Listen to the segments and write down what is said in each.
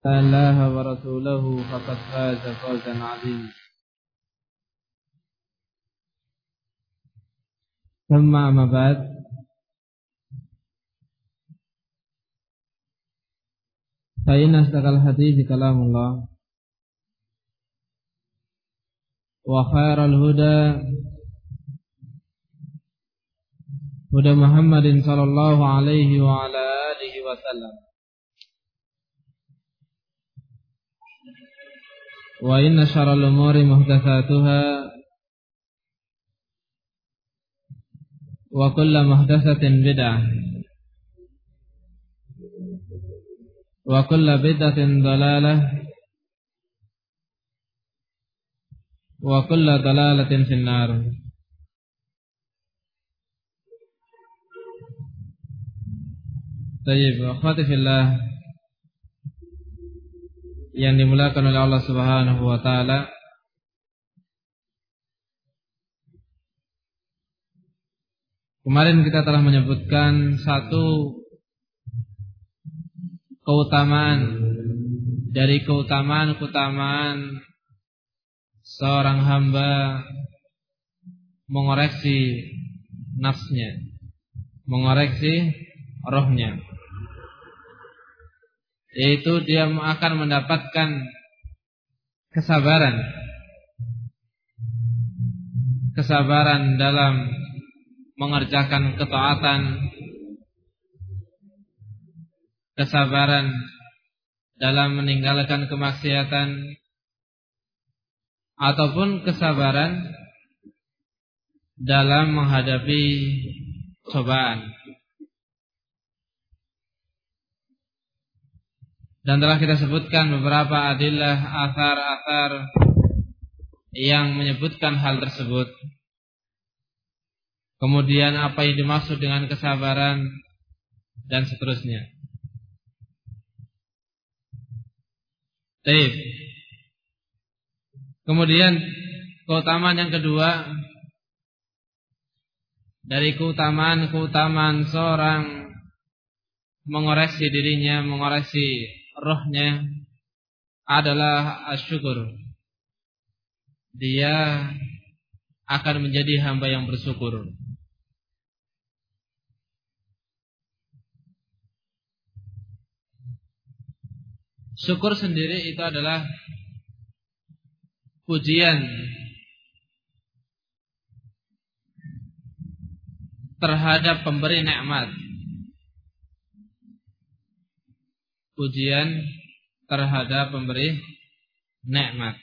الله ورسوله فقد فاز فوزا عظيما. ثم أما بعد، فإن أصدق الحديث كلام الله، وخير الهدى هدى محمد صلى الله عليه وعلى آله وسلم، وإن شر الأمور محدثاتها، وكل محدثة بدعة، وكل بدعة ضلالة، وكل ضلالة في النار. Baik, akhwati fillah yang dimuliakan oleh Allah Subhanahu wa taala. Kemarin kita telah menyebutkan satu keutamaan dari keutamaan seorang hamba mengoreksi nafsnya, mengoreksi rohnya, yaitu dia akan mendapatkan kesabaran dalam mengerjakan ketaatan, kesabaran dalam meninggalkan kemaksiatan, ataupun kesabaran dalam menghadapi cobaan. Dan telah kita sebutkan beberapa adillah, athar-athar yang menyebutkan hal tersebut. Kemudian apa yang dimaksud dengan kesabaran dan seterusnya. Baik. Kemudian keutamaan yang kedua dari keutamaan seorang mengoreksi dirinya, mengoreksi rohnya adalah asyukur. Dia akan menjadi hamba yang bersyukur. Syukur sendiri itu adalah pujian terhadap pemberi nikmat. Pujian terhadap pemberi nikmat.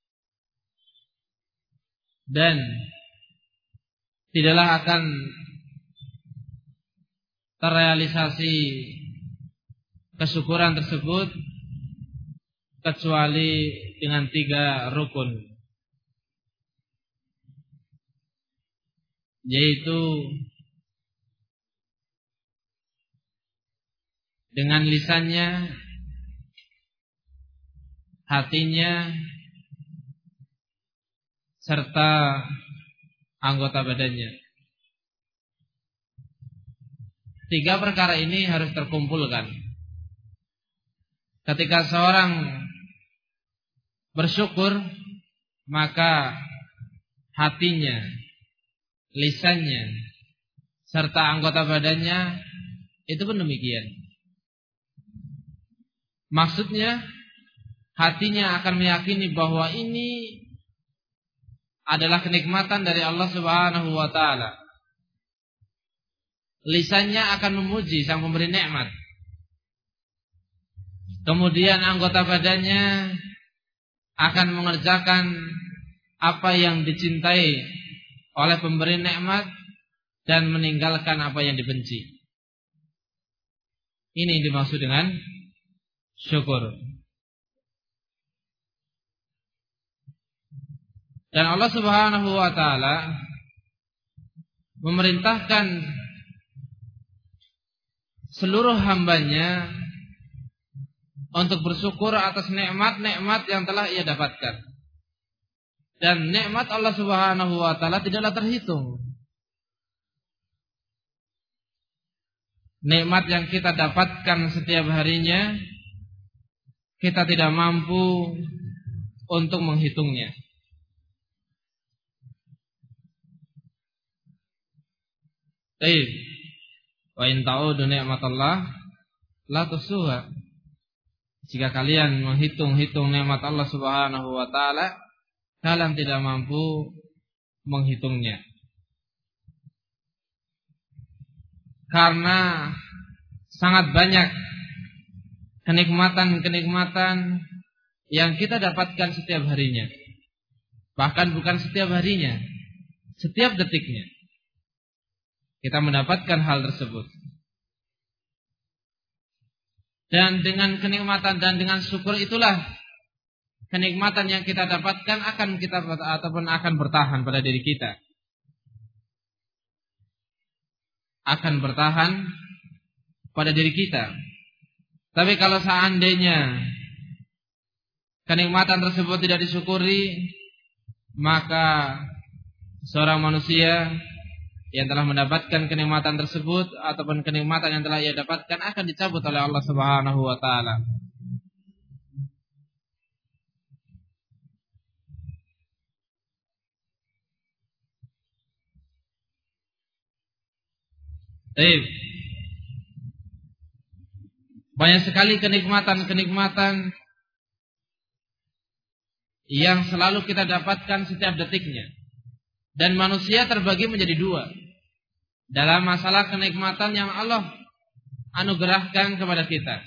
Dan tidaklah akan terrealisasi kesyukuran tersebut kecuali dengan 3 rukun, yaitu dengan lisannya, hatinya, serta anggota badannya. 3 perkara ini harus terkumpulkan. Ketika seorang bersyukur, maka hatinya, lisannya, serta anggota badannya itu pun demikian. Maksudnya, hatinya akan meyakini bahwa ini adalah kenikmatan dari Allah Subhanahu wa taala. Lisannya akan memuji sang pemberi nikmat. Kemudian anggota badannya akan mengerjakan apa yang dicintai oleh pemberi nikmat dan meninggalkan apa yang dibenci. Ini yang dimaksud dengan syukur. Dan Allah Subhanahu wa taala memerintahkan seluruh hambanya untuk bersyukur atas nikmat-nikmat yang telah ia dapatkan. Dan nikmat Allah Subhanahu wa taala tidaklah terhitung. Nikmat yang kita dapatkan setiap harinya kita tidak mampu untuk menghitungnya. Baik. Wa in ta'udu ni'matallah la tuhsuha. Jika kalian menghitung-hitung nikmat Allah Subhanahu wa taala, kalian tidak mampu menghitungnya. Karena sangat banyak kenikmatan-kenikmatan yang kita dapatkan setiap harinya. Bahkan bukan setiap harinya, setiap detiknya kita mendapatkan hal tersebut. Dan dengan kenikmatan dan dengan syukur itulah kenikmatan yang kita dapatkan akan bertahan pada diri kita. Akan bertahan pada diri kita. Tapi kalau seandainya kenikmatan tersebut tidak disyukuri, maka seorang manusia yang telah mendapatkan kenikmatan tersebut ataupun kenikmatan yang telah ia dapatkan akan dicabut oleh Allah Subhanahu wa taala. Baik. Banyak sekali kenikmatan-kenikmatan yang selalu kita dapatkan setiap detiknya. Dan manusia terbagi menjadi dua dalam masalah kenikmatan yang Allah anugerahkan kepada kita.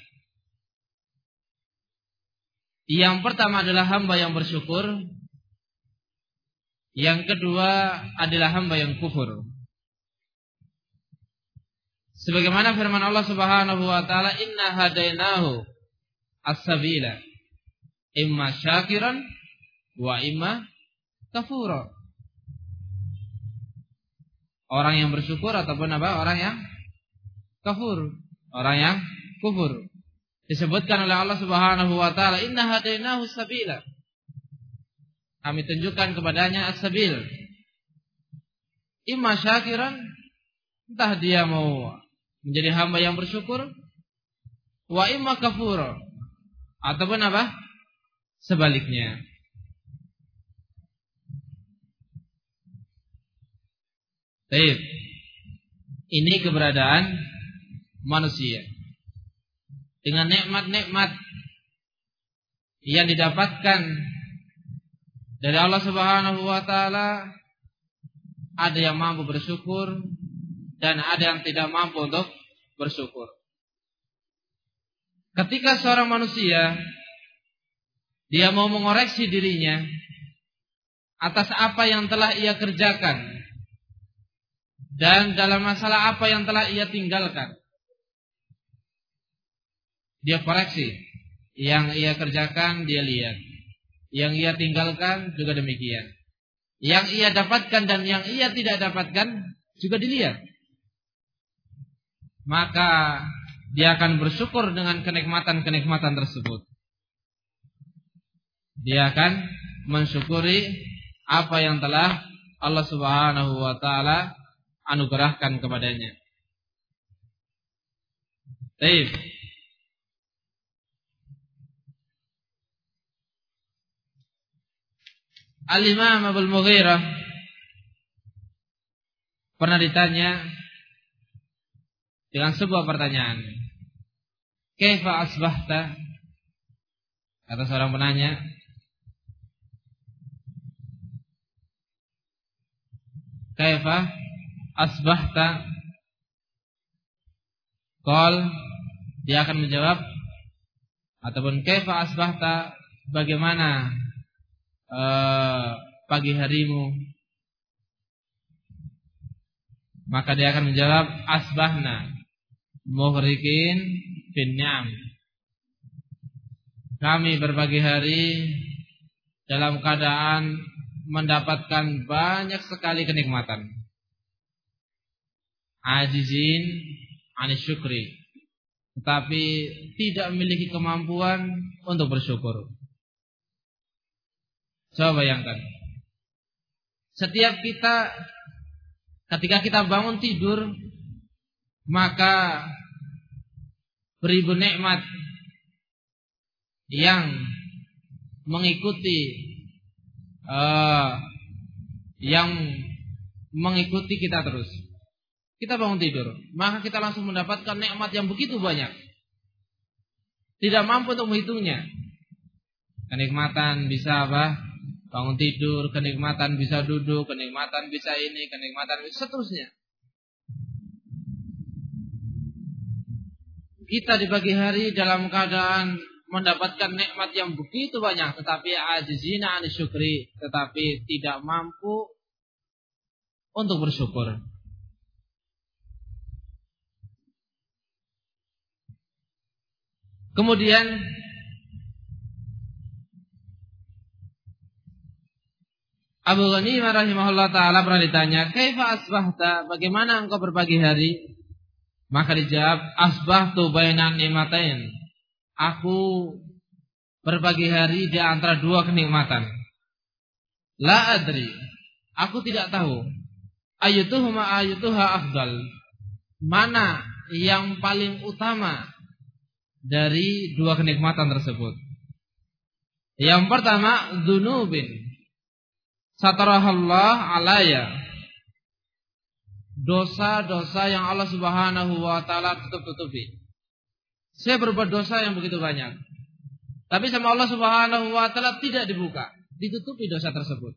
Yang pertama adalah hamba yang bersyukur. Yang kedua adalah hamba yang kufur. Sebagaimana firman Allah Subhanahu wa taala, "Inna hadainahu as-sabila imma syakiran wa imma kafura." Orang yang bersyukur ataupun apa? Orang yang kafur, orang yang kufur. Disebutkan oleh Allah Subhanahu wa taala, "Inna hadainahu as-sabila." Kami tunjukkan kepadanya as-sabil. Imma syakiran, entah dia mau menjadi hamba yang bersyukur, wa imma kafur, ataupun apa? Sebaliknya. Baik. Ini keberadaan manusia. Dengan nikmat-nikmat yang didapatkan dari Allah Subhanahu wa taala, ada yang mampu bersyukur dan ada yang tidak mampu untuk bersyukur. Ketika seorang manusia dia mau mengoreksi dirinya atas apa yang telah ia kerjakan dan dalam masalah apa yang telah ia tinggalkan, dia koreksi. Yang ia kerjakan dia lihat, yang ia tinggalkan juga demikian. Yang ia dapatkan dan yang ia tidak dapatkan juga dilihat. Maka dia akan bersyukur dengan kenikmatan-kenikmatan tersebut. Dia akan mensyukuri apa yang telah Allah Subhanahu wa taala anugerahkan kepadanya. Baik. Al-Imam Abul Mughirah pernah ditanya dengan sebuah pertanyaan. Kaifa asbahta? Kata seorang penanya, Kaifa asbahta? Qal, dia akan menjawab, ataupun kaifa asbahta, bagaimana pagi harimu? Maka dia akan menjawab, asbahna mughriqin fin ni'am. Kami berpagi hari dalam keadaan mendapatkan banyak sekali kenikmatan. Ajizin anis syukri, tetapi tidak memiliki kemampuan untuk bersyukur. Coba bayangkan, setiap kita ketika kita bangun tidur, maka beribu nikmat yang mengikuti kita terus. Kita bangun tidur, maka kita langsung mendapatkan nikmat yang begitu banyak. Tidak mampu untuk menghitungnya. Kenikmatan bisa bangun tidur, kenikmatan bisa duduk, kenikmatan bisa ini, kenikmatan bisa seterusnya. Kita di pagi hari dalam keadaan mendapatkan nikmat yang begitu banyak, tetapi ajizina an syukri, tetapi tidak mampu untuk bersyukur. Kemudian Abu Ghanimah rahimahullah ta'ala pernah ditanya, kaifa asbahta, bagaimana engkau berpagi hari? Maka dijawab, asbahtu bainan ni'matain, aku berpagi hari di antara dua kenikmatan. La adri, aku tidak tahu. Ayyutuha afdal, mana yang paling utama dari dua kenikmatan tersebut. Yang pertama, dzunubin satarahallah alaya, dosa-dosa yang Allah Subhanahu wa taala tutup-tutupi. Saya berbuat dosa yang begitu banyak, tapi sama Allah Subhanahu wa taala tidak dibuka, ditutupi dosa tersebut.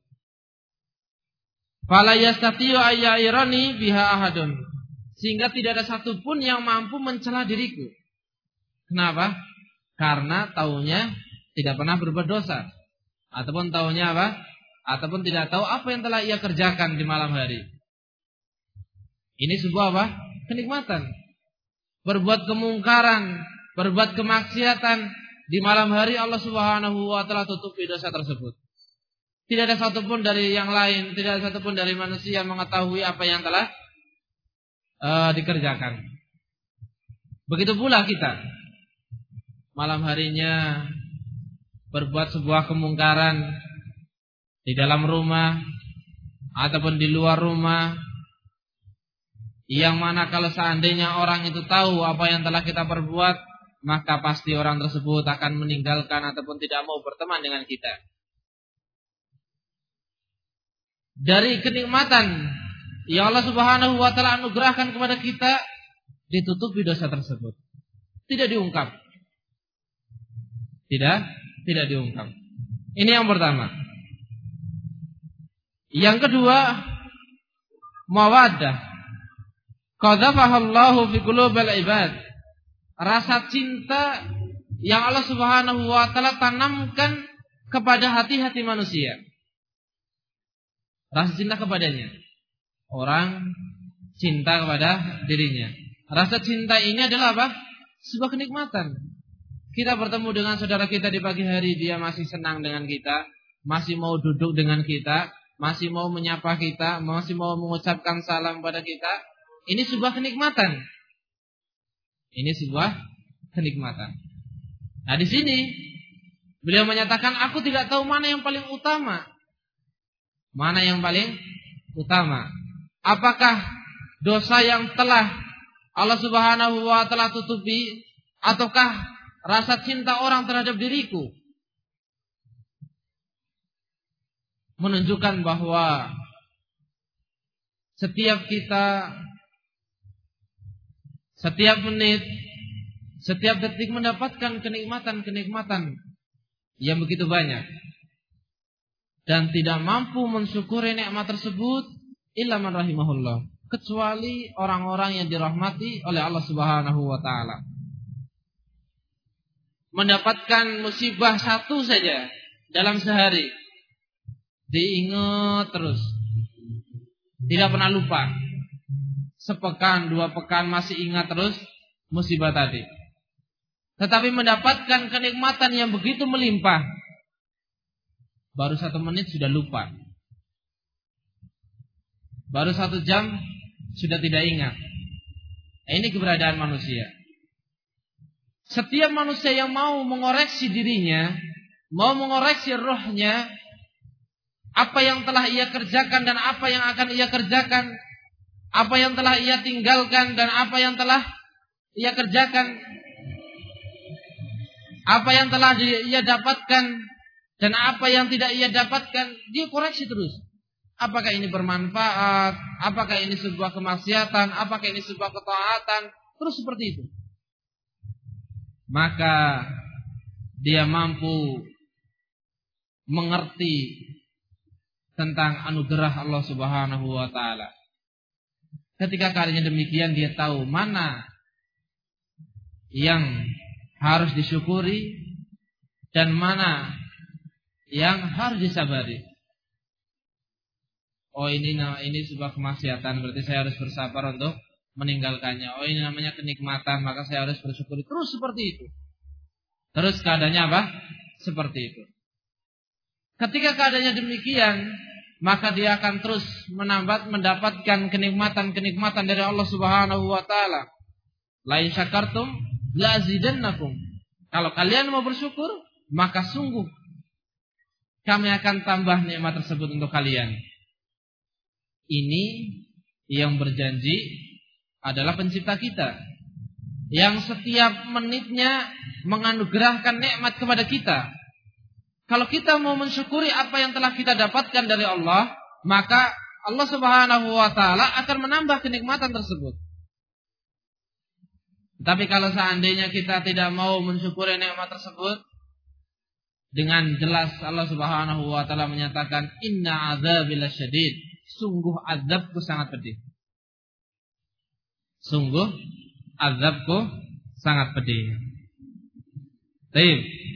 Fala yastati'u ayyairani biha ahadun, sehingga tidak ada satupun yang mampu mencela diriku. Kenapa? Karena taunya tidak pernah berbuat dosa, ataupun taunya ataupun tidak tahu apa yang telah ia kerjakan di malam hari. Ini sebuah kenikmatan. Berbuat kemungkaran, berbuat kemaksiatan di malam hari, Allah Subhanahu wa taala tutupi dosa tersebut. Tidak ada satupun dari yang lain, tidak ada satupun dari manusia yang mengetahui apa yang telah dikerjakan. Begitu pula kita, malam harinya berbuat sebuah kemungkaran di dalam rumah ataupun di luar rumah, yang mana kalau seandainya orang itu tahu apa yang telah kita perbuat, maka pasti orang tersebut akan meninggalkan ataupun tidak mau berteman dengan kita. Dari kenikmatan yang Allah Subhanahu wa taala anugerahkan kepada kita, ditutupi dosa tersebut. Tidak diungkap. Tidak diungkap. Ini yang pertama. Yang kedua, mawaddah qadhafahallahu fi qulubil ibad. Rasa cinta yang Allah Subhanahu wa taala tanamkan kepada hati-hati manusia. Rasa cinta kepadanya. Orang cinta kepada dirinya. Rasa cinta ini adalah sebuah kenikmatan. Kita bertemu dengan saudara kita di pagi hari, dia masih senang dengan kita, masih mau duduk dengan kita, masih mau menyapa kita, masih mau mengucapkan salam pada kita. Ini sebuah kenikmatan. Ini sebuah kenikmatan. Nah, di sini beliau menyatakan, aku tidak tahu mana yang paling utama. Mana yang paling utama? Apakah dosa yang telah Allah Subhanahu wa taala tutupi, ataukah rasa cinta orang terhadap diriku? Menunjukkan bahwa setiap kita, setiap menit, setiap detik mendapatkan kenikmatan-kenikmatan yang begitu banyak, dan tidak mampu mensyukuri nikmat tersebut illa man rahimahullah, kecuali orang-orang yang dirahmati oleh Allah Subhanahu wa taala. Mendapatkan musibah satu saja dalam sehari, diingat terus, tidak pernah lupa. Sepekan, 2 pekan masih ingat terus musibah tadi. Tetapi mendapatkan kenikmatan yang begitu melimpah, baru 1 menit sudah lupa, baru 1 jam sudah tidak ingat. Nah, ini keberadaan manusia. Setiap manusia yang mau mengoreksi dirinya, mau mengoreksi rohnya, apa yang telah ia kerjakan dan apa yang akan ia kerjakan, apa yang telah ia tinggalkan dan apa yang telah ia kerjakan, apa yang telah ia dapatkan dan apa yang tidak ia dapatkan, dia koreksi terus. Apakah ini bermanfaat? Apakah ini sebuah kemaksiatan? Apakah ini sebuah ketaatan? Terus seperti itu. Maka dia mampu mengerti tentang anugerah Allah Subhanahu wa taala. Ketika keadaannya demikian, dia tahu mana yang harus disyukuri dan mana yang harus disabari. Oh, ini sebuah kemaksiatan, berarti saya harus bersabar untuk meninggalkannya. Oh, ini namanya kenikmatan, maka saya harus bersyukuri. Terus seperti itu. Terus keadaannya apa? Seperti itu. Ketika keadaannya demikian, maka dia akan terus mendapatkan kenikmatan-kenikmatan dari Allah Subhanahu wa taala. La in syakartum la azidannakum. Kalau kalian mau bersyukur, maka sungguh kami akan tambah nikmat tersebut untuk kalian. Ini yang berjanji adalah pencipta kita, yang setiap menitnya menganugerahkan nikmat kepada kita. Kalau kita mau mensyukuri apa yang telah kita dapatkan dari Allah, maka Allah Subhanahu wa taala akan menambah kenikmatan tersebut. Tapi kalau seandainya kita tidak mau mensyukuri nikmat tersebut, dengan jelas Allah Subhanahu wa taala menyatakan inna adzabi lasyadid, sungguh azabku sangat pedih. Sungguh azabku sangat pedih. Baik.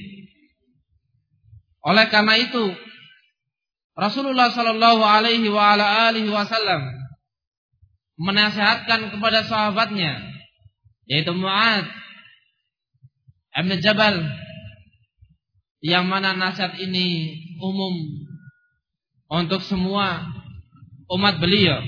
Oleh karena itu Rasulullah sallallahu alaihi wa ala alihi wasallam menasihatkan kepada sahabatnya, yaitu Mu'adz bin Jabal, yang mana nasihat ini umum untuk semua umat beliau.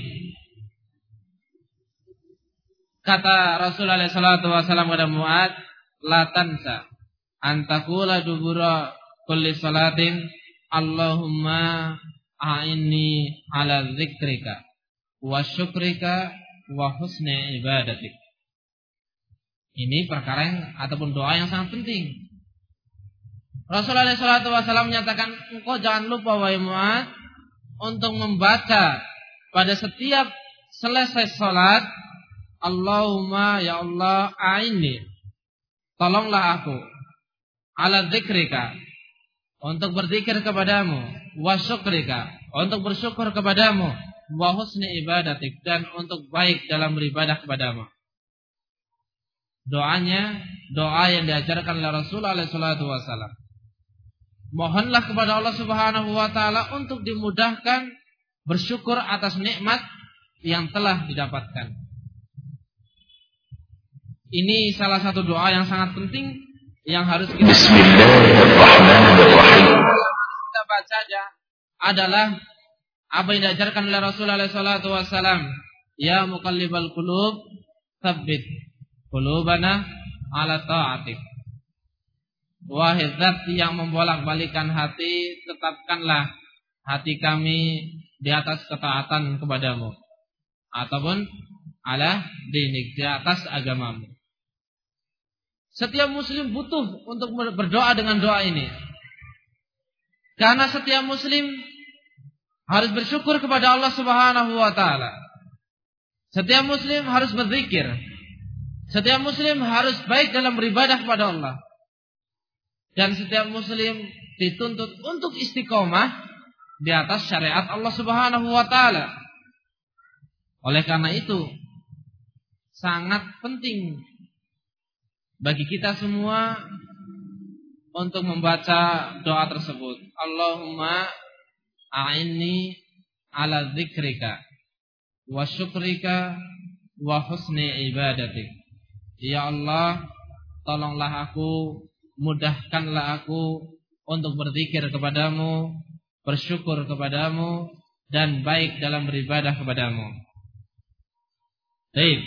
Kata Rasulullah sallallahu alaihi wasallam kepada Mu'adz, la tansa antakula dubura kulli salatin Allahumma a'inni ala dzikrika wa syukrika wa husni ibadatik. Ini perkara yang ataupun doa yang sangat penting. Rasulullah SAW menyatakan, engkau jangan lupa wahai Mu'adz untuk membaca pada setiap selesai salat, Allahumma ya Allah a'inni, tolonglah aku, ala dzikrika, untuk berzikir kepadamu, wa syukrika, untuk bersyukur kepadamu, wa husni ibadatik, dan untuk baik dalam beribadah kepadamu. Doanya doa yang diajarkan oleh Rasulullah SAW. Mohonlah kepada Allah Subhanahu wa taala untuk dimudahkan bersyukur atas nikmat yang telah didapatkan. Ini salah satu doa yang sangat penting yang harus kita baca adalah apa yang diajarkan oleh Rasulullah SAW. Ya muqallibal qulub, tsabbit qulubana ala ta'atik. Wahai Zat yang membolak-balikan hati, tetapkanlah hati kami di atas ketaatan kepadamu, ataupun ala dinik, di atas agamamu. Setiap muslim butuh untuk berdoa dengan doa ini, karena setiap muslim harus bersyukur kepada Allah Subhanahu wa taala. Setiap muslim harus berzikir. Setiap muslim harus baik dalam beribadah kepada Allah. Dan setiap muslim dituntut untuk istiqomah di atas syariat Allah Subhanahu wa taala. Oleh karena itu sangat penting bagi kita semua untuk membaca doa tersebut. Allahumma a'inni ala dzikrika wa syukrika wa husni ibadatik. Ya Allah, tolonglah aku, mudahkanlah aku untuk berzikir kepadamu, bersyukur kepadamu, dan baik dalam beribadah kepadamu. Baik.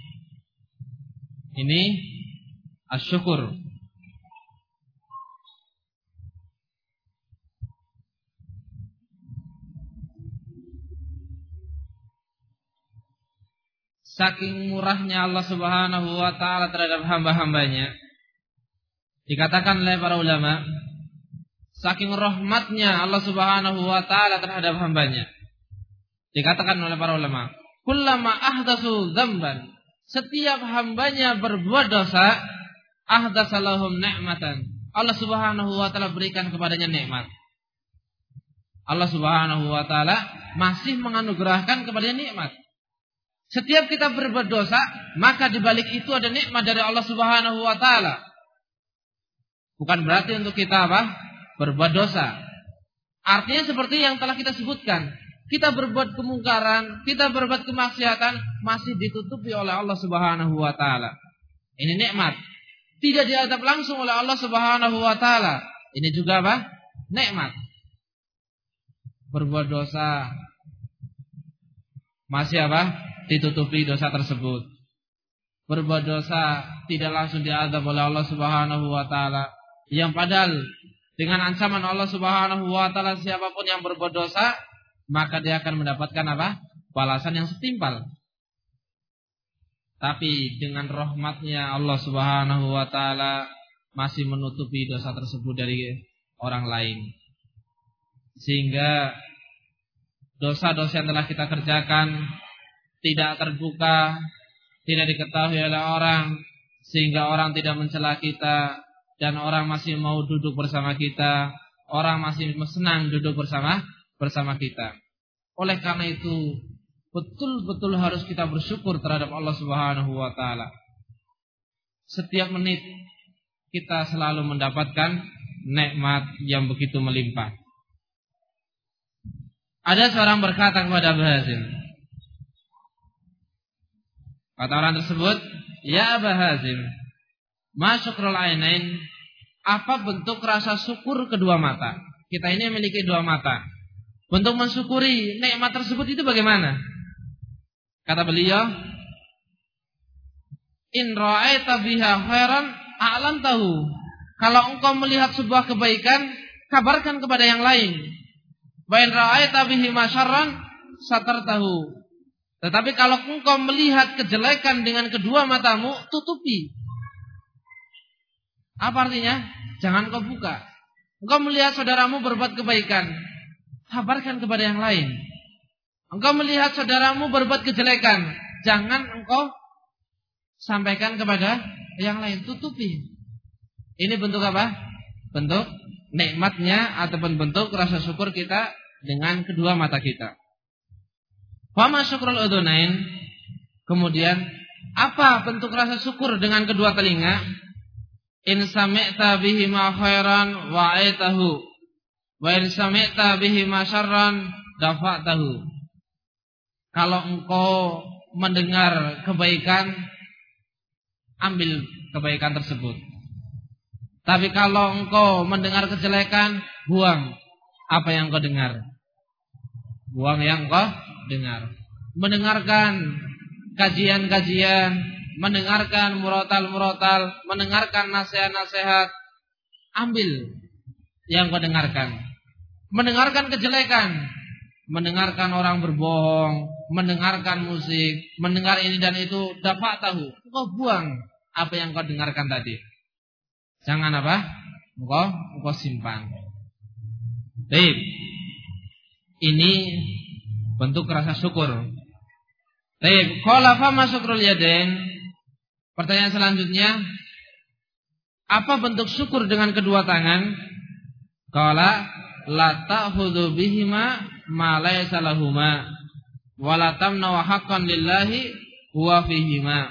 Ini asyukur. Saking murahnya Allah Subhanahu wa taala terhadap hamba-hambanya, Dikatakan oleh para ulama, saking rahmatnya Allah Subhanahu wa taala terhadap hambanya. Dikatakan oleh para ulama, kullama ahdatsu dzamban, setiap hambanya berbuat dosa, ahdatsalahum ni'matan, Allah Subhanahu wa taala berikan kepadanya nikmat. Allah Subhanahu wa taala masih menganugerahkan kepadanya nikmat. Setiap kita berbuat dosa, maka di balik itu ada nikmat dari Allah Subhanahu wa taala. Bukan berarti untuk kita berbuat dosa. Artinya seperti yang telah kita sebutkan, kita berbuat kemungkaran, kita berbuat kemaksiatan masih ditutupi oleh Allah Subhanahu wa taala. Ini nikmat. Tidak diadab langsung oleh Allah Subhanahu wa taala. Ini juga nikmat. Berbuat dosa masih ditutupi dosa tersebut. Berbuat dosa tidak langsung diadab oleh Allah Subhanahu wa taala. Yang padahal dengan ancaman Allah Subhanahu wa taala siapapun yang berbuat dosa, maka dia akan mendapatkan balasan yang setimpal. Tapi dengan rahmatnya Allah Subhanahu wa taala masih menutupi dosa tersebut dari orang lain. Sehingga dosa-dosa yang telah kita kerjakan tidak terbuka, tidak diketahui oleh orang, sehingga orang tidak mencela kita, dan orang masih mau duduk bersama kita, orang masih senang duduk bersama kita. Oleh karena itu, betul-betul harus kita bersyukur terhadap Allah Subhanahu wa taala. Setiap menit kita selalu mendapatkan nikmat yang begitu melimpah. Ada seorang berkata kepada Abu Hazim. Kata orang tersebut, "Ya Abu Hazim, ma syukrul ainain?" Apa bentuk rasa syukur kedua mata? Kita ini memiliki dua mata. Bentuk mensyukuri nikmat tersebut itu bagaimana? Kata beliau, "In ra'aita biha khairan a'lam tahu." Kalau engkau melihat sebuah kebaikan, kabarkan kepada yang lain. Wa in ra'aita bihi masyarran satartahu. Tetapi kalau engkau melihat kejelekan dengan kedua matamu, tutupi. Apa artinya? Jangan kau buka. Engkau melihat saudaramu berbuat kebaikan, kabarkan kepada yang lain. Engkau melihat saudaramu berbuat kejelekan, jangan engkau sampaikan kepada yang lain, tutupi. Ini bentuk apa? Bentuk nikmatnya ataupun bentuk rasa syukur kita dengan kedua mata kita. Fama syukrul udhunain. Kemudian apa bentuk rasa syukur dengan kedua telinga? In sami'ta bihi ma khairan wa'aitahu wa in sami'ta bihi ma syarran dafa'tahu. Kalau engkau mendengar kebaikan, ambil kebaikan tersebut. Tapi kalau engkau mendengar kejelekan, buang apa yang engkau dengar. Buang yang engkau dengar. Mendengarkan kajian-kajian, mendengarkan murotal-murotal, mendengarkan nasihat-nasihat, ambil yang engkau dengarkan. Mendengarkan kejelekan, mendengarkan orang berbohong, mendengarkan musik, mendengar ini dan itu, dapat tahu, engkau buang apa yang engkau dengarkan tadi. Jangan engkau simpan. Baik. Ini bentuk rasa syukur. Baik, qala fa masyukrul yadain. Pertanyaan selanjutnya, apa bentuk syukur dengan kedua tangan? Qala la ta'khudhu bihima ma laysa lahuma wa la tamna haqqan lillahi huwa fihima.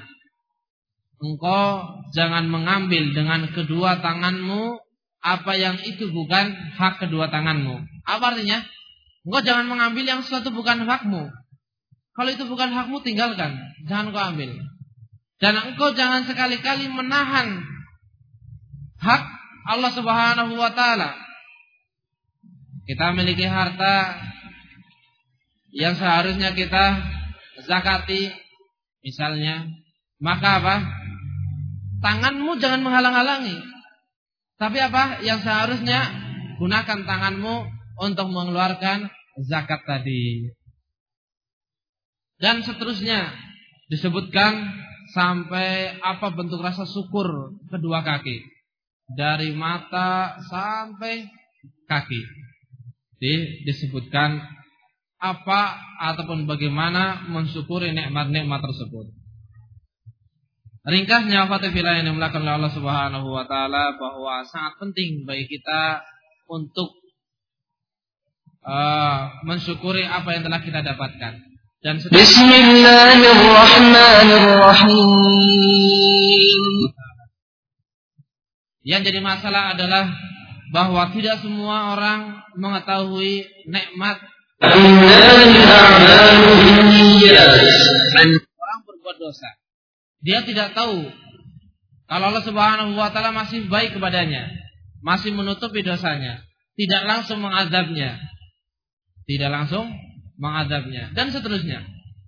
Engkau jangan mengambil dengan kedua tanganmu apa yang itu bukan hak kedua tanganmu. Apa artinya? Engkau jangan mengambil yang sesuatu bukan hakmu. Kalau itu bukan hakmu, tinggalkan. Jangan kau ambil. Dan engkau jangan sekali-kali menahan hak Allah Subhanahu wa ta'ala. Kita memiliki harta yang seharusnya kita zakati, misalnya. Maka apa? Tanganmu jangan menghalang-halangi. Tapi apa? Yang seharusnya gunakan tanganmu untuk mengeluarkan zakat tadi. Dan seterusnya disebutkan sampai apa bentuk rasa syukur kedua kaki. dari mata sampai kaki. Disebutkan apa ataupun bagaimana mensyukuri nikmat-nikmat tersebut. Ringkasnya fatihillah yang dimulakan oleh Allah Subhanahu wa taala bahwa sangat penting bagi kita untuk mensyukuri apa yang telah kita dapatkan. Dan Bismillahirrahmanirrahim. Yang jadi masalah adalah bahwa tidak semua orang mengetahui nikmat. Orang berbuat dosa, dia tidak tahu kalau Allah Subhanahu wa taala masih baik kepadanya, masih menutupi dosanya, tidak langsung mengazabnya, dan seterusnya.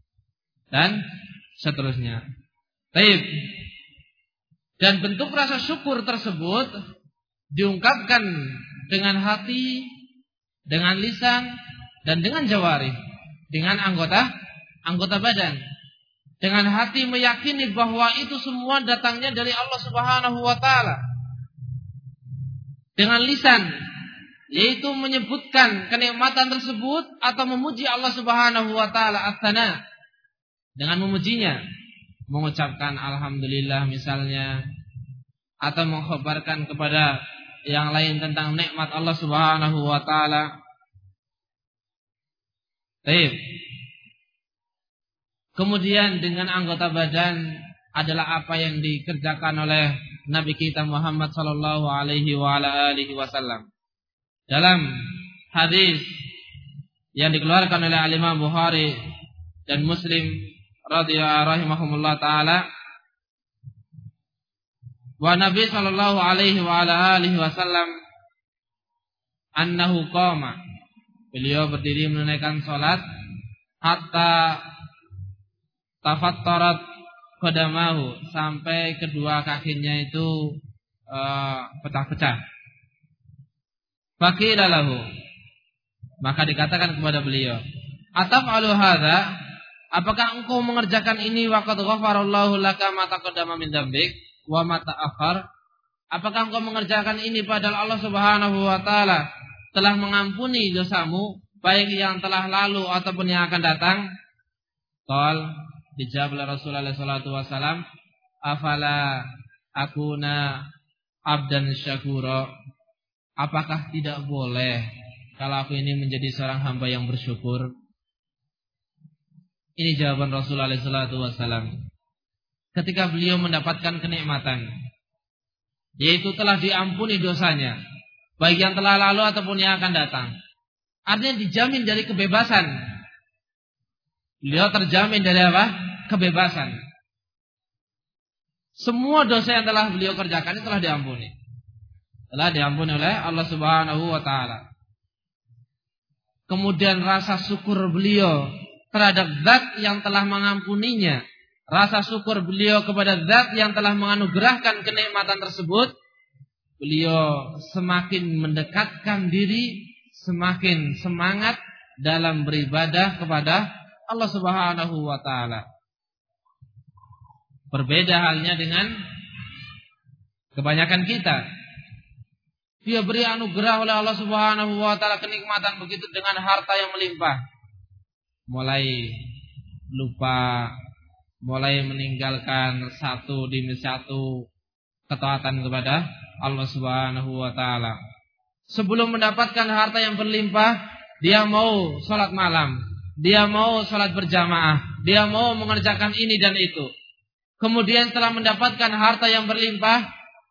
Baik. Dan bentuk rasa syukur tersebut diungkapkan dengan hati, dengan lisan, dan dengan jawarih, dengan anggota badan. Dengan hati meyakini bahwa itu semua datangnya dari Allah Subhanahu wa taala. Dengan lisan, yaitu menyebutkan kenikmatan tersebut atau memuji Allah Subhanahu wa taala, as-sana, dengan memujinya, mengucapkan alhamdulillah misalnya, atau mengkhabarkan kepada yang lain tentang nikmat Allah Subhanahu wa taala. Baik. Kemudian dengan anggota badan adalah apa yang dikerjakan oleh Nabi kita Muhammad sallallahu alaihi wa ala alihi wasallam. Dalam hadis yang dikeluarkan oleh Al-Imam Bukhari dan Muslim rahimahumullah taala, wa Nabi sallallahu alaihi wa ala alihi wasallam annahu qama, beliau berdiri menunaikan salat hatta tafattarat qadamahu, sampai kedua kakinya itu pecah-pecah. Faqila lahu, maka dikatakan kepada beliau, ataf'alu hadza, apakah engkau mengerjakan ini waqad ghafarallahu laka ma taqaddama min dzambik wa ma ta'akhkhar? Apakah engkau mengerjakan ini padahal Allah Subhanahu wa taala telah mengampuni dosamu, baik yang telah lalu ataupun yang akan datang? Qal, dijawab oleh Rasulullah sallallahu alaihi wasallam, afala akuna abdan syakura, apakah tidak boleh kalau aku ini menjadi seorang hamba yang bersyukur? Ini jawaban Rasulullah sallallahu alaihi wasallam ketika beliau mendapatkan kenikmatan, yaitu telah diampuni dosanya, baik yang telah lalu ataupun yang akan datang. Artinya dijamin dari kebebasan. Beliau terjamin dari apa? Kebebasan. Semua dosa yang telah beliau kerjakan itu telah diampuni. Telah diampuni oleh Allah Subhanahu wa taala. Kemudian rasa syukur beliau terhadap zat yang telah mengampuninya, rasa syukur beliau kepada zat yang telah menganugerahkan kenikmatan tersebut, beliau semakin mendekatkan diri, semakin semangat dalam beribadah kepada Allah Subhanahu wa taala. Berbeda halnya dengan kebanyakan kita. Dia beri anugerah oleh Allah Subhanahu wa taala kenikmatan begitu dengan harta yang melimpah, mulai lupa, mulai meninggalkan satu demi satu ketaatan kepada Allah Subhanahu wa taala. Sebelum mendapatkan harta yang berlimpah, dia mau salat malam, dia mau salat berjamaah, dia mau mengerjakan ini dan itu. Kemudian setelah mendapatkan harta yang berlimpah,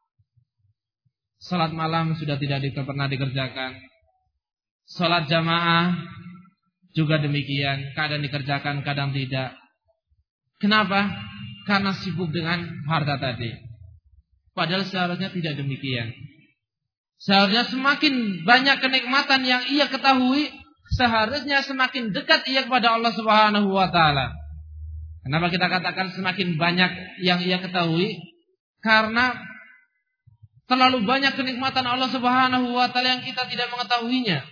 salat malam sudah tidak pernah dikerjakan. Salat jamaah juga demikian, kadang dikerjakan, kadang tidak. Kenapa? Karena sibuk dengan harta tadi. Padahal seharusnya tidak demikian. Seharusnya semakin banyak kenikmatan yang ia ketahui, seharusnya semakin dekat ia kepada Allah Subhanahu wa taala. Kenapa kita katakan semakin banyak yang ia ketahui? Karena terlalu banyak kenikmatan Allah Subhanahu wa taala yang kita tidak mengetahuinya.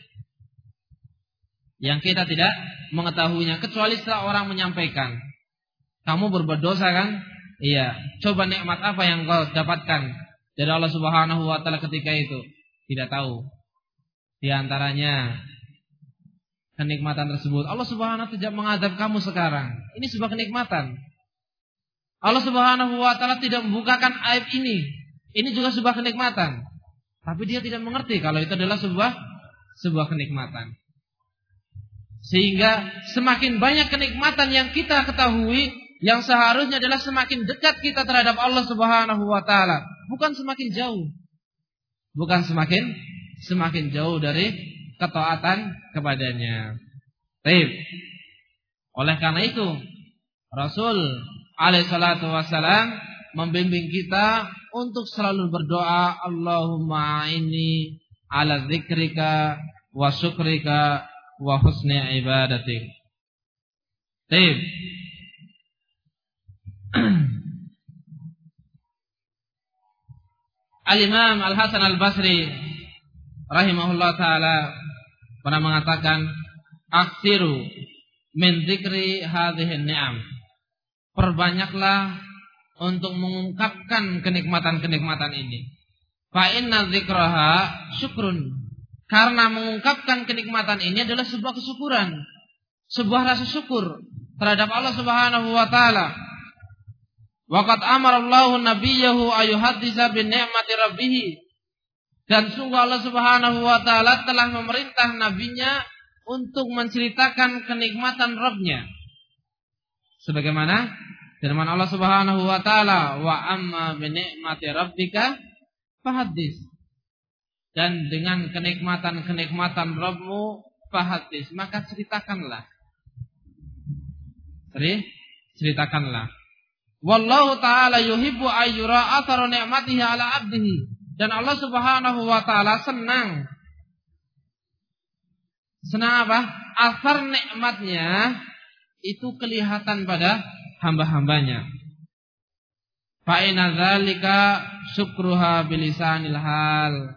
Yang kita tidak mengetahuinya kecuali setelah orang menyampaikan. Kamu berbuat dosa kan? Iya. Coba nikmat apa yang kau dapatkan dari Allah Subhanahu wa taala ketika itu? Tidak tahu. Di antaranya kenikmatan tersebut, Allah Subhanahu wa taala tidak mengadab kamu sekarang. Ini sebuah kenikmatan. Allah Subhanahu wa taala tidak membukakan aib ini. Ini juga sebuah kenikmatan. Tapi dia tidak mengerti kalau itu adalah sebuah kenikmatan. Sehingga semakin banyak kenikmatan yang kita ketahui, yang seharusnya adalah semakin dekat kita terhadap Allah Subhanahu wa taala, bukan semakin jauh. Bukan semakin jauh dari ketaatan kepadanya. Baik. Oleh karena itu, Rasul alaihi salatu wasalam membimbing kita untuk selalu berdoa, Allahumma inni ala dzikrika wa syukrika wa husni ibadatik. Baik. Al-Imam Al-Hasan Al-Basri rahimahullah ta'ala pernah mengatakan, aksiru min dzikri hadhihi ni'am. Perbanyaklah untuk mengungkapkan kenikmatan-kenikmatan ini. Fa inna dzikraha syukrun. Karena mengungkapkan kenikmatan ini adalah sebuah kesyukuran, sebuah rasa syukur terhadap Allah Subhanahu wa taala. Waqad amara Allahu nabiyahu ayuhaddisa bin ni'mati rabbih. Dan sungguh Allah Subhanahu wa taala telah memerintah nabinya untuk menceritakan kenikmatan Rabb-Nya. Sebagaimana firman Allah Subhanahu wa taala, wa amma bi ni'mati rabbika fahaddits. Dan dengan kenikmatan-kenikmatan Rabb-Mu fahaddits, maka ceritakanlah. Ceritakanlah. Wallahu ta'ala yuhibbu ayyura atharu ni'matihi ala 'abdihi. Dan Allah Subhanahu wa taala senang apa? Athar nikmatnya itu kelihatan pada hamba-hambanya. Fa inna dzalika syukruha bilisanil hal.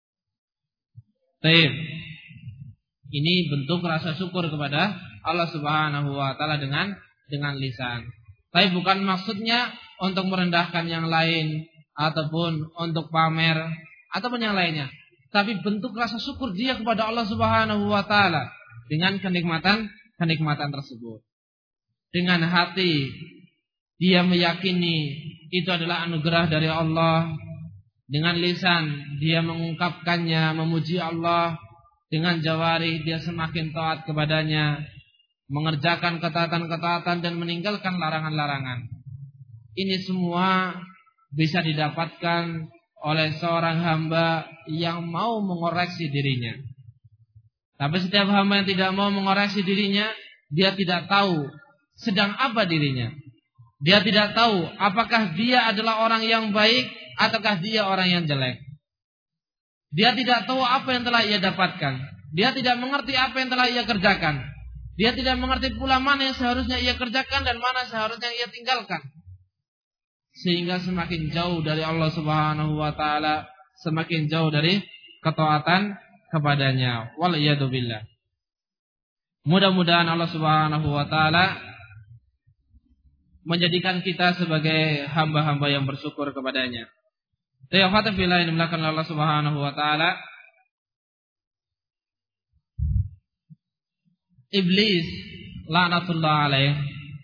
Baik. Ini bentuk rasa syukur kepada Allah Subhanahu wa taala dengan lisan. Tapi bukan maksudnya untuk merendahkan yang lain ataupun untuk pamer ataupun yang lainnya. Tapi bentuk rasa syukur dia kepada Allah Subhanahu wa taala dengan kenikmatan tersebut. Dengan hati dia meyakini itu adalah anugerah dari Allah. Dengan lisan dia mengungkapkannya, memuji Allah. Dengan jawari dia semakin taat kepadanya, mengerjakan ketaatan-ketaatan dan meninggalkan larangan-larangan. Ini semua bisa didapatkan oleh seorang hamba yang mau mengoreksi dirinya. Tapi setiap hamba yang tidak mau mengoreksi dirinya, dia tidak tahu sedang apa dirinya. Dia tidak tahu apakah dia adalah orang yang baik ataukah dia orang yang jelek. Dia tidak tahu apa yang telah ia dapatkan. Dia tidak mengerti apa yang telah ia kerjakan. Dia tidak mengerti pula mana yang seharusnya ia kerjakan dan mana seharusnya ia tinggalkan. Sehingga semakin jauh dari Allah Subhanahu wa taala, semakin jauh dari ketaatan kepadanya. Wal-iyadu billah. Mudah-mudahan Allah Subhanahu wa taala menjadikan kita sebagai hamba-hamba yang bersyukur kepadanya. Tayyibatul billah yang dimulakan Allah Subhanahu wa taala. Iblis laknatullah alaih,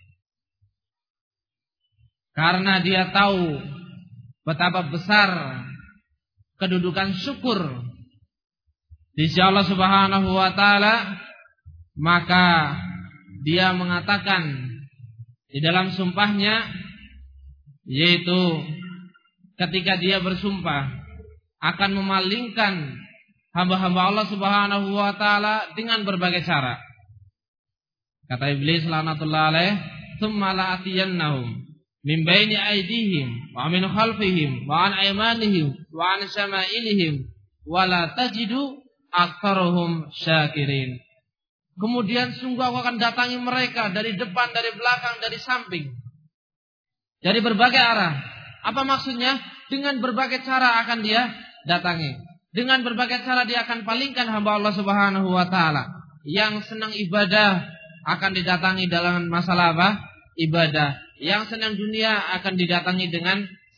karena dia tahu betapa besar kedudukan syukur di sisi Allah Subhanahu wa taala, maka dia mengatakan di dalam sumpahnya, yaitu ketika dia bersumpah akan memalingkan hamba-hamba Allah Subhanahu wa taala dengan berbagai cara. Kata Iblis laknatullah alaih, "Tsumma la'atiyannahum min baini aydihim wa min khalfihim wa an aymanihim wa an syama'ilihim wa la tajidu aktsaruhum syakirin." Kemudian sungguh aku akan datangi mereka dari depan, dari belakang, dari samping, dari berbagai arah. Apa maksudnya? Dengan berbagai cara akan dia datangi. Dengan berbagai cara dia akan palingkan hamba Allah Subhanahu wa taala. Yang senang ibadah akan didatangi dalam masalah apa? Ibadah. Yang senang dunia akan didatangi dengan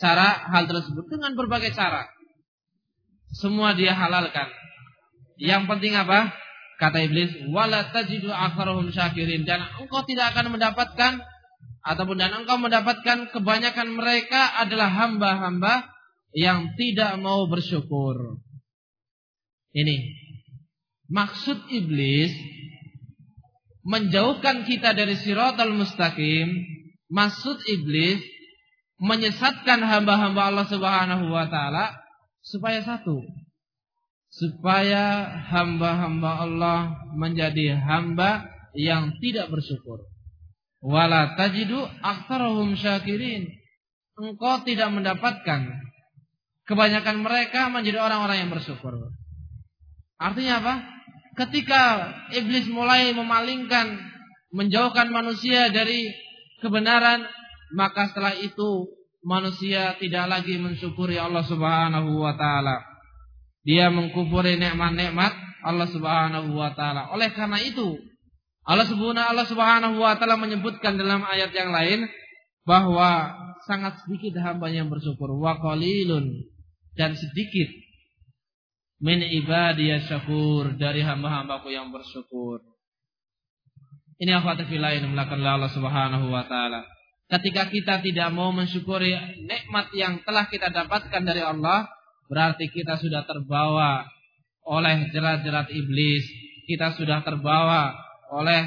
cara hal tersebut dengan berbagai cara. Semua dia halalkan. Yang penting apa? Kata iblis, wala tajidu aktsarahum syakirin, dan engkau tidak akan mendapatkan dan engkau mendapatkan kebanyakan mereka adalah hamba-hamba yang tidak mau bersyukur. Ini maksud iblis menjauhkan kita dari siratal mustaqim. Maksud iblis menyesatkan hamba-hamba Allah Subhanahu wa taala supaya satu, supaya hamba-hamba Allah menjadi hamba yang tidak bersyukur. Wala tajidu aktsarahum syakirin. Engkau tidak mendapatkan kebanyakan mereka menjadi orang-orang yang bersyukur. Artinya apa? Ketika iblis mulai memalingkan, menjauhkan manusia dari kebenaran, maka setelah itu manusia tidak lagi mensyukuri Allah Subhanahu wa taala. Dia mengkufuri nikmat-nikmat Allah Subhanahu wa taala. Oleh karena itu, Allah Subhanahu wa taala menyebutkan dalam ayat yang lain bahwa sangat sedikit hamba yang bersyukur, wa qalilun, dan sedikit min ibadiyas syakur, dari hamba-hambaku yang bersyukur. Ini akhwati fillah yang dimuliakan Allah Subhanahu wa taala. Ketika kita tidak mau mensyukuri nikmat yang telah kita dapatkan dari Allah, berarti kita sudah terbawa oleh jerat-jerat iblis. Kita sudah terbawa oleh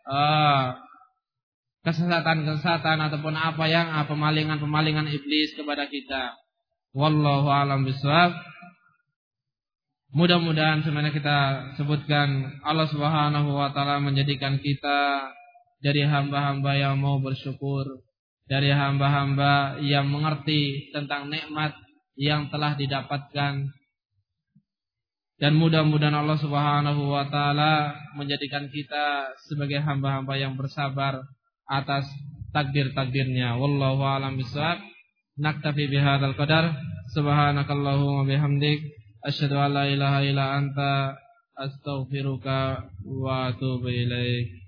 kesesatan-kesesatan ataupun pemalingan iblis kepada kita. Wallahu a'lam bishawab. Mudah-mudahan sebenarnya kita sebutkan Allah Subhanahu wa taala menjadikan kita dari hamba-hamba yang mau bersyukur, dari hamba-hamba yang mengerti tentang nikmat yang telah didapatkan, dan mudah-mudahan Allah Subhanahu wa taala menjadikan kita sebagai hamba-hamba yang bersabar atas takdir-takdirnya. Wallahu a'lam bishawab. Naktafi bihadzal qadar. Subhanakallahumma bihamdik asyhadu an la ilaha illa anta astaghfiruka wa atubu ilaik.